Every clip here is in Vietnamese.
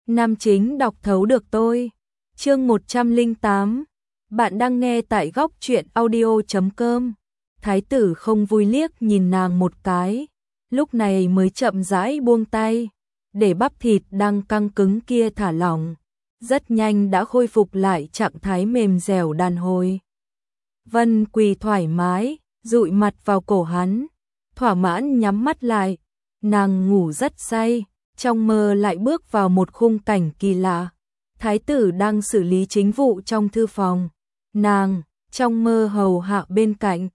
Nam chính đọc thấu được tôi. Chương 108. Bạn đang nghe tại góc truyện audio.com. Thái tử không vui liếc nhìn nàng một cái, lúc này mới chậm rãi buông tay, để bắp thịt đang căng cứng kia thả lỏng, rất nhanh đã khôi phục lại trạng thái mềm dẻo đàn hồi. Vân Quỳ thoải mái, dụi mặt vào cổ hắn, thỏa mãn nhắm mắt lại, nàng ngủ rất say, trong mơ lại bước vào một khung cảnh kỳ lạ. Thái tử đang xử lý chính vụ trong thư phòng, nàng trong mơ hầu hạ bên cạnh.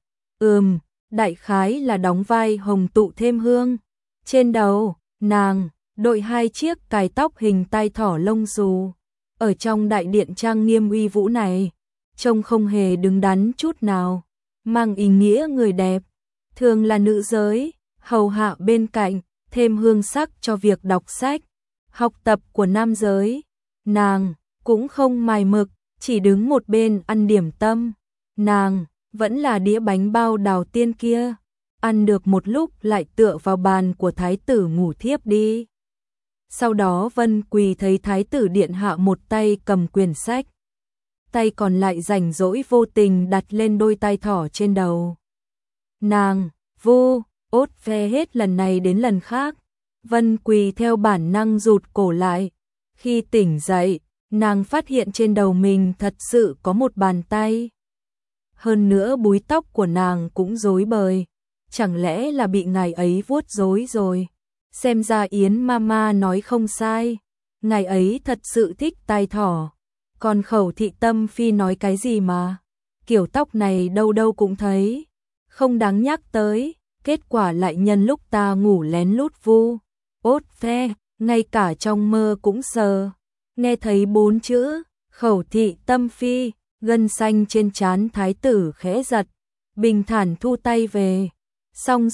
Đại khái là đóng vai hồng tụ thêm hương. Trên đầu, nàng đội 2 chiếc cài tóc hình tai thỏ lông xù. Ở trong đại điện trang nghiêm uy vũ này, trông không hề đứng đắn chút nào, mang ý nghĩa người đẹp, thường là nữ giới, hầu hạ bên cạnh, thêm hương sắc cho việc đọc sách, học tập của nam giới. Nàng cũng không mài mực, chỉ đứng một bên ăn điểm tâm. Nàng vẫn là đĩa bánh bao đào tiên kia, ăn được một lúc lại tựa vào bàn của thái tử ngủ thiếp đi. Sau đó Vân Quỳ thấy thái tử điện hạ một tay cầm quyển sách, tay còn lại rảnh rỗi vô tình đặt lên đôi tai thỏ trên đầu. Nàng vô ốt ve hết lần này đến lần khác, Vân Quỳ theo bản năng rụt cổ lại. Khi tỉnh dậy, nàng phát hiện trên đầu mình thật sự có một bàn tay. Hơn nữa búi tóc của nàng cũng rối bời, chẳng lẽ là bị ngài ấy vuốt rối rồi. Xem ra Yến Mama nói không sai, ngài ấy thật sự thích tai thỏ. Còn Khẩu Thị Tâm Phi nói cái gì mà, kiểu tóc này đâu đâu cũng thấy, không đáng nhắc tới. Kết quả lại nhân lúc ta ngủ lén lút vu ốt ve, ngay cả trong mơ cũng sờ. Nghe thấy 4 chữ Khẩu Thị Tâm Phi, gân xanh trên trán thái tử khẽ giật, bình thản thu tay về. Xong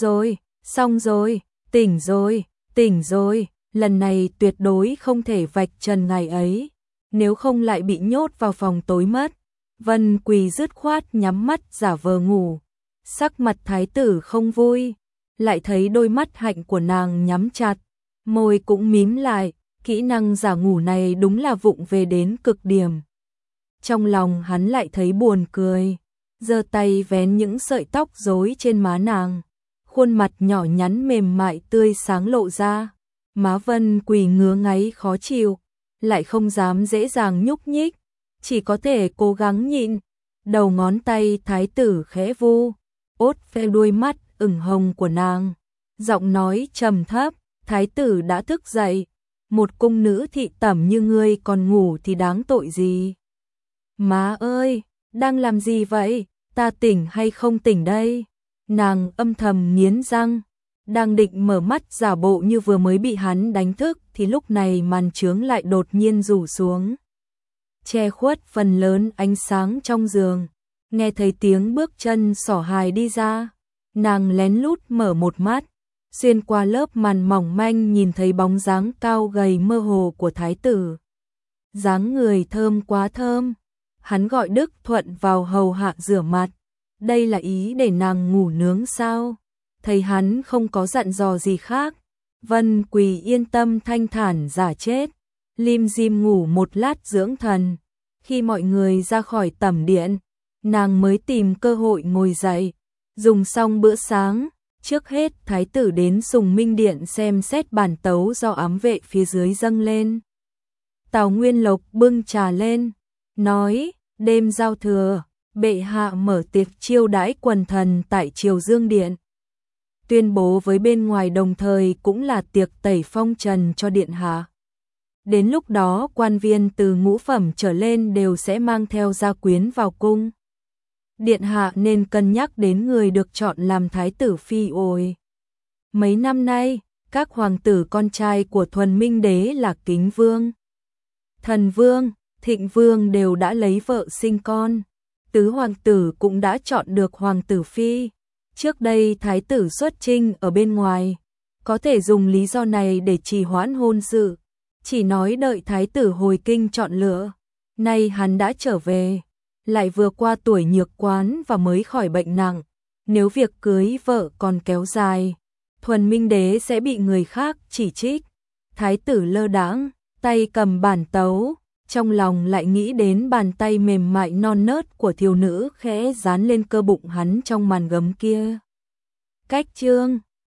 rồi, tỉnh rồi, lần này tuyệt đối không thể vạch trần ngài ấy, nếu không lại bị nhốt vào phòng tối mất. Vân Quỳ dứt khoát nhắm mắt giả vờ ngủ, sắc mặt thái tử không vui, lại thấy đôi mắt hạnh của nàng nhắm chặt, môi cũng mím lại, kỹ năng giả ngủ này đúng là vụng về đến cực điểm. Trong lòng hắn lại thấy buồn cười, giơ tay vén những sợi tóc rối trên má nàng, khuôn mặt nhỏ nhắn mềm mại tươi sáng lộ ra. Má Vân Quỳ ngứa ngáy khó chịu, lại không dám dễ dàng nhúc nhích, chỉ có thể cố gắng nhịn. Đầu ngón tay thái tử khẽ vu ốt ve đuôi mắt ửng hồng của nàng, giọng nói trầm thấp, thái tử đã thức dậy, một cung nữ thị tẩm như ngươi còn ngủ thì đáng tội gì. Má ơi, đang làm gì vậy, ta tỉnh hay không tỉnh đây? Nàng âm thầm nghiến răng, đang định mở mắt giả bộ như vừa mới bị hắn đánh thức thì lúc này màn chướng lại đột nhiên rủ xuống, che khuất phần lớn ánh sáng trong giường. Nghe thấy tiếng bước chân xỏ hài đi ra, nàng lén lút mở một mắt, xuyên qua lớp màn mỏng manh nhìn thấy bóng dáng cao gầy mơ hồ của thái tử. Dáng người thơm quá thơm, hắn gọi Đức Thuận vào hầu hạ rửa mặt, đây là ý để nàng ngủ nướng sao? Thấy hắn không có dặn dò gì khác, Vân Quỳ yên tâm thanh thản giả chết, lim dim ngủ một lát dưỡng thần. Khi mọi người ra khỏi tẩm điện, nàng mới tìm cơ hội ngồi dậy, dùng xong bữa sáng. Trước hết thái tử đến Sùng Minh Điện xem xét bản tấu do ám vệ phía dưới dâng lên. Tào Nguyên Lộc bưng trà lên, nói, đêm giao thừa, bệ hạ mở tiệc chiêu đãi quần thần tại Triều Dương Điện. Tuyên bố với bên ngoài đồng thời cũng là tiệc tẩy phong trần cho điện hạ. Đến lúc đó quan viên từ ngũ phẩm trở lên đều sẽ mang theo gia quyến vào cung. Điện hạ nên cân nhắc đến người được chọn làm thái tử phi ôi. Mấy năm nay, các hoàng tử con trai của Thuần Minh Đế là Kính Vương, Thần Vương, Thịnh Vương đều đã lấy vợ sinh con. Tứ hoàng tử cũng đã chọn được hoàng tử phi. Trước đây thái tử xuất chinh ở bên ngoài, có thể dùng lý do này để trì hoãn hôn sự, chỉ nói đợi thái tử hồi kinh chọn lựa. Nay hắn đã trở về, lại vừa qua tuổi nhược quán và mới khỏi bệnh nặng, nếu việc cưới vợ còn kéo dài, Thuần Minh Đế sẽ bị người khác chỉ trích. Thái tử lơ đãng, tay cầm bản tấu, trong lòng lại nghĩ đến bàn tay mềm mại non nớt của thiếu nữ khẽ dán lên cơ bụng hắn trong màn gấm kia. Cách chương